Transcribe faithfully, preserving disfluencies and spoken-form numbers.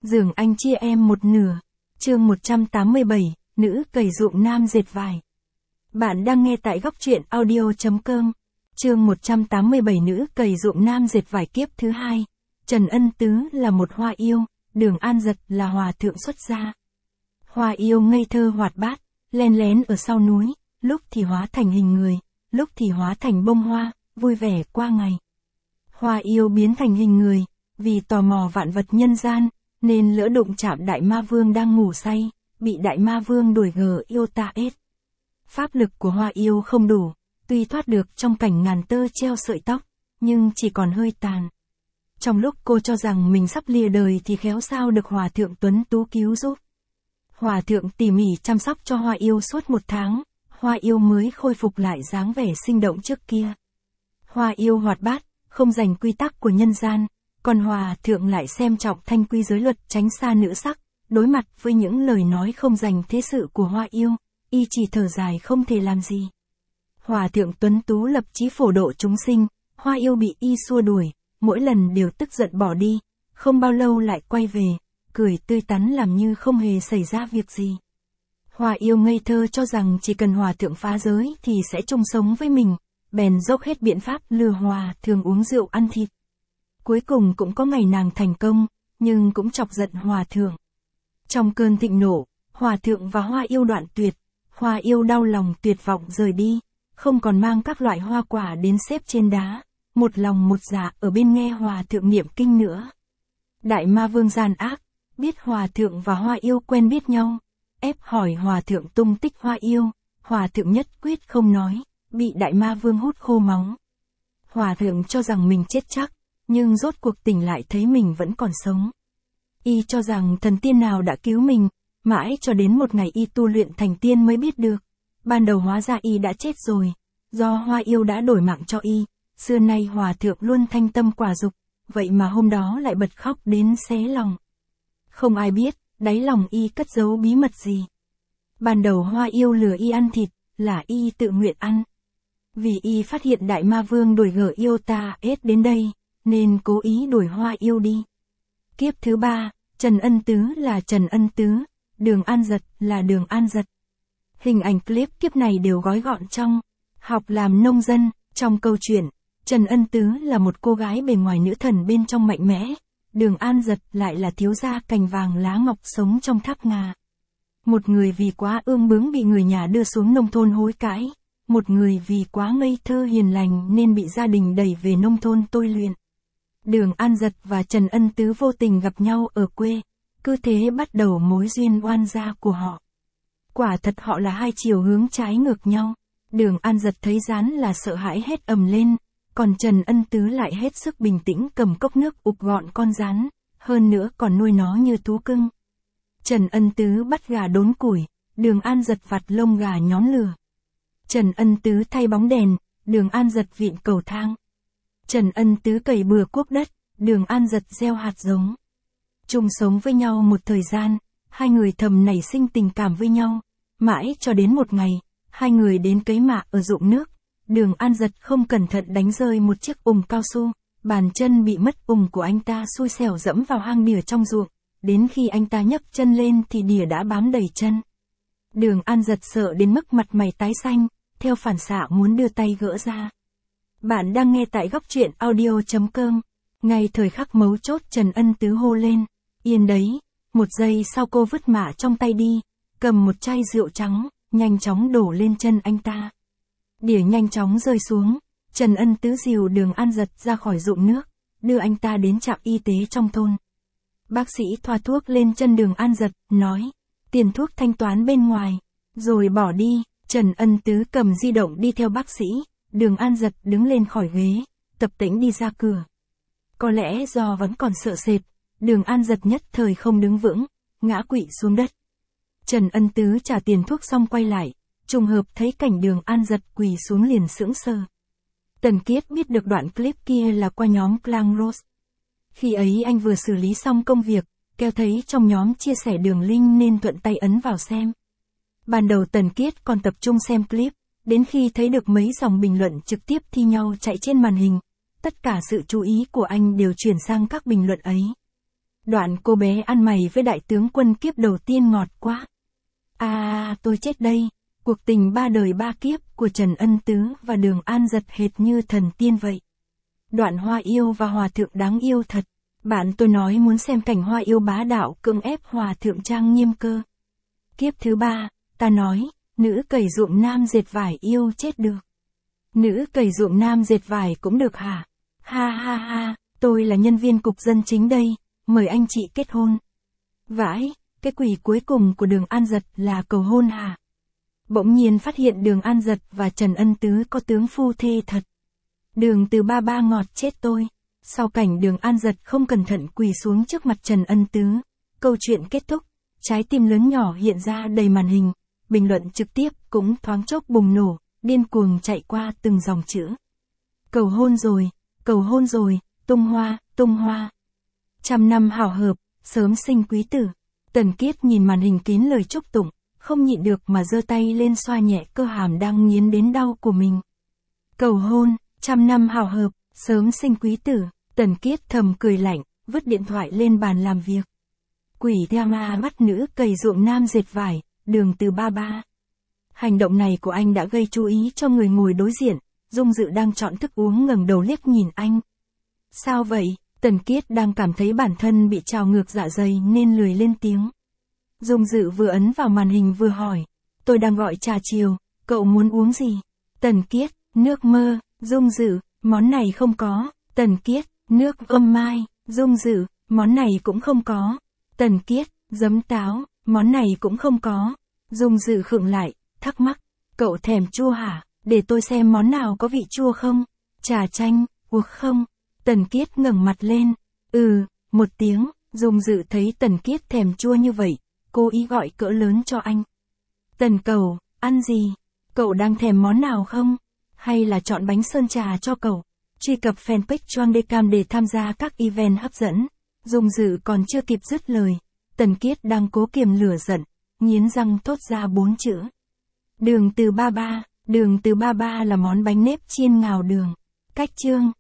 Giường anh chia em một nửa. Chương một trăm tám mươi bảy, nữ cày ruộng nam dệt vải. Bạn đang nghe tại góc truyện audio chấm com. Chương một trăm tám mươi bảy, nữ cày ruộng nam dệt vải kiếp thứ hai. Trần Ân Tứ là một hoa yêu, Đường An Giật là hòa thượng xuất gia. Hoa yêu ngây thơ hoạt bát, len lén ở sau núi, lúc thì hóa thành hình người, lúc thì hóa thành bông hoa, vui vẻ qua ngày. Hoa yêu biến thành hình người, vì tò mò vạn vật nhân gian, nên lỡ đụng chạm Đại Ma Vương đang ngủ say, bị Đại Ma Vương đuổi gờ yêu ta ết. Pháp lực của hoa yêu không đủ, tuy thoát được trong cảnh ngàn tơ treo sợi tóc, nhưng chỉ còn hơi tàn. Trong lúc cô cho rằng mình sắp lìa đời thì khéo sao được Hòa thượng Tuấn Tú cứu giúp. Hòa thượng tỉ mỉ chăm sóc cho hoa yêu suốt một tháng, hoa yêu mới khôi phục lại dáng vẻ sinh động trước kia. Hoa yêu hoạt bát, không giành quy tắc của nhân gian, còn Hòa thượng lại xem trọng thanh quy giới luật, tránh xa nữ sắc. Đối mặt với những lời nói không dành thế sự của hoa yêu, y chỉ thở dài không thể làm gì. Hòa thượng Tuấn Tú lập chí phổ độ chúng sinh, hoa yêu bị y xua đuổi, mỗi lần đều tức giận bỏ đi, không bao lâu lại quay về, cười tươi tắn làm như không hề xảy ra việc gì. Hoa yêu ngây thơ cho rằng chỉ cần hòa thượng phá giới thì sẽ chung sống với mình, bèn dốc hết biện pháp lừa hòa thượng uống rượu ăn thịt. Cuối cùng cũng có ngày nàng thành công, nhưng cũng chọc giận hòa thượng. Trong cơn thịnh nộ, hòa thượng và hoa yêu đoạn tuyệt, hoa yêu đau lòng tuyệt vọng rời đi, không còn mang các loại hoa quả đến xếp trên đá, một lòng một dạ ở bên nghe hòa thượng niệm kinh nữa. Đại Ma Vương gian ác, biết hòa thượng và hoa yêu quen biết nhau, ép hỏi hòa thượng tung tích hoa yêu, hòa thượng nhất quyết không nói, bị Đại Ma Vương hút khô máu. Hòa thượng cho rằng mình chết chắc, nhưng rốt cuộc tỉnh lại thấy mình vẫn còn sống. Y cho rằng thần tiên nào đã cứu mình, mãi cho đến một ngày y tu luyện thành tiên mới biết được. Ban đầu hóa ra y đã chết rồi, do hoa yêu đã đổi mạng cho y, xưa nay hòa thượng luôn thanh tâm quả dục, vậy mà hôm đó lại bật khóc đến xé lòng. Không ai biết, đáy lòng y cất giấu bí mật gì. Ban đầu hoa yêu lừa y ăn thịt, là y tự nguyện ăn. Vì y phát hiện Đại Ma Vương đuổi gở yêu ta ết đến đây, nên cố ý đuổi hoa yêu đi. Kiếp thứ ba, Trần Ân Tứ là Trần Ân Tứ, Đường An Giật là Đường An Giật. Hình ảnh clip kiếp này đều gói gọn trong Học làm nông dân. Trong câu chuyện, Trần Ân Tứ là một cô gái bề ngoài nữ thần bên trong mạnh mẽ, Đường An Giật lại là thiếu gia cành vàng lá ngọc sống trong tháp ngà. Một người vì quá ương bướng bị người nhà đưa xuống nông thôn hối cãi, một người vì quá ngây thơ hiền lành nên bị gia đình đẩy về nông thôn tôi luyện. Đường An Giật và Trần Ân Tứ vô tình gặp nhau ở quê, cứ thế bắt đầu mối duyên oan gia của họ. Quả thật họ là hai chiều hướng trái ngược nhau. Đường An Giật thấy rán là sợ hãi hét ầm lên, còn Trần Ân Tứ lại hết sức bình tĩnh cầm cốc nước ụp gọn con rán, hơn nữa còn nuôi nó như thú cưng. Trần Ân Tứ bắt gà đốn củi, Đường An Giật vặt lông gà nhón lửa. Trần Ân Tứ thay bóng đèn, Đường An Giật vịn cầu thang. Trần Ân Tứ cày bừa cuốc đất, Đường An Giật gieo hạt giống. Chung sống với nhau một thời gian, hai người thầm nảy sinh tình cảm với nhau, mãi cho đến một ngày, hai người đến cấy mạ ở ruộng nước. Đường An Giật không cẩn thận đánh rơi một chiếc ùng cao su, bàn chân bị mất ùng của anh ta xui xẻo dẫm vào hang đỉa trong ruộng, đến khi anh ta nhấc chân lên thì đỉa đã bám đầy chân. Đường An Giật sợ đến mức mặt mày tái xanh, theo phản xạ muốn đưa tay gỡ ra. Bạn đang nghe tại góc truyện audio chấm com. Ngay thời khắc mấu chốt Trần Ân Tứ hô lên, yên đấy, một giây sau cô vứt mạ trong tay đi, cầm một chai rượu trắng, nhanh chóng đổ lên chân anh ta. Đỉa nhanh chóng rơi xuống, Trần Ân Tứ dìu Đường An Giật ra khỏi ruộng nước, đưa anh ta đến trạm y tế trong thôn. Bác sĩ thoa thuốc lên chân Đường An Giật, nói, tiền thuốc thanh toán bên ngoài, rồi bỏ đi. Trần Ân Tứ cầm di động đi theo bác sĩ, Đường An Giật đứng lên khỏi ghế, tập tễnh đi ra cửa. Có lẽ do vẫn còn sợ sệt, Đường An Giật nhất thời không đứng vững, ngã quỵ xuống đất. Trần Ân Tứ trả tiền thuốc xong quay lại, trùng hợp thấy cảnh Đường An Giật quỳ xuống liền sững sờ. Tần Kiết biết được đoạn clip kia là qua nhóm Clang Rose. Khi ấy anh vừa xử lý xong công việc, kéo thấy trong nhóm chia sẻ đường link nên thuận tay ấn vào xem. Ban đầu Tần Kiết còn tập trung xem clip, đến khi thấy được mấy dòng bình luận trực tiếp thi nhau chạy trên màn hình, tất cả sự chú ý của anh đều chuyển sang các bình luận ấy. Đoạn cô bé ăn mày với đại tướng quân kiếp đầu tiên ngọt quá. À, tôi chết đây. Cuộc tình ba đời ba kiếp của Trần Ân Tứ và Đường An Giật hệt như thần tiên vậy. Đoạn Hoa Yêu và Hòa Thượng đáng yêu thật. Bạn tôi nói muốn xem cảnh Hoa Yêu bá đạo cưỡng ép Hòa Thượng trang nghiêm cơ. Kiếp thứ ba, ta nói, nữ cày ruộng nam dệt vải yêu chết được. Nữ cày ruộng nam dệt vải cũng được hả? Ha ha ha, tôi là nhân viên cục dân chính đây, mời anh chị kết hôn. Vãi, cái quỷ cuối cùng của Đường An Giật là cầu hôn hả? Bỗng nhiên phát hiện Đường An Giật và Trần Ân Tứ có tướng phu thê thật. Đường Từ Ba Ba ngọt chết tôi. Sau cảnh Đường An Giật không cẩn thận quỳ xuống trước mặt Trần Ân Tứ, câu chuyện kết thúc, trái tim lớn nhỏ hiện ra đầy màn hình, bình luận trực tiếp cũng thoáng chốc bùng nổ, điên cuồng chạy qua từng dòng chữ. Cầu hôn rồi, cầu hôn rồi, tung hoa, tung hoa. Trăm năm hảo hợp, sớm sinh quý tử. Tần Kiết nhìn màn hình kín lời chúc tụng, không nhịn được mà giơ tay lên xoa nhẹ cơ hàm đang nghiến đến đau của mình. Cầu hôn, trăm năm hảo hợp, sớm sinh quý tử. Tần Kiết thầm cười lạnh, vứt điện thoại lên bàn làm việc. Quỷ drama bắt nữ cày ruộng nam dệt vải, Đường Từ Ba Ba. Hành động này của anh đã gây chú ý cho người ngồi đối diện, Dung Dự đang chọn thức uống ngẩng đầu liếc nhìn anh. Sao vậy? Tần Kiết đang cảm thấy bản thân bị trào ngược dạ dày nên lười lên tiếng. Dung Dự vừa ấn vào màn hình vừa hỏi. Tôi đang gọi trà chiều, cậu muốn uống gì? Tần Kiết, nước mơ. Dung Dự, món này không có. Tần Kiết, nước ươm mai. Dung Dự, món này cũng không có. Tần Kiết, giấm táo, món này cũng không có. Dung Dự khựng lại, thắc mắc. Cậu thèm chua hả? Để tôi xem món nào có vị chua không? Trà chanh, uống không? Tần Kiết ngẩng mặt lên. Ừ, một tiếng. Dung Dự thấy Tần Kiết thèm chua như vậy, cố ý gọi cỡ lớn cho anh. Tần Cầu, ăn gì? Cậu đang thèm món nào không? Hay là chọn bánh sơn trà cho cậu? Truy cập fanpage Choang Decam để tham gia các event hấp dẫn. Dung Dự còn chưa kịp dứt lời, Tần Kiết đang cố kiềm lửa giận, nghiến răng thốt ra bốn chữ. Đường Từ Ba Ba. Đường Từ Ba Ba là món bánh nếp chiên ngào đường. Cách chương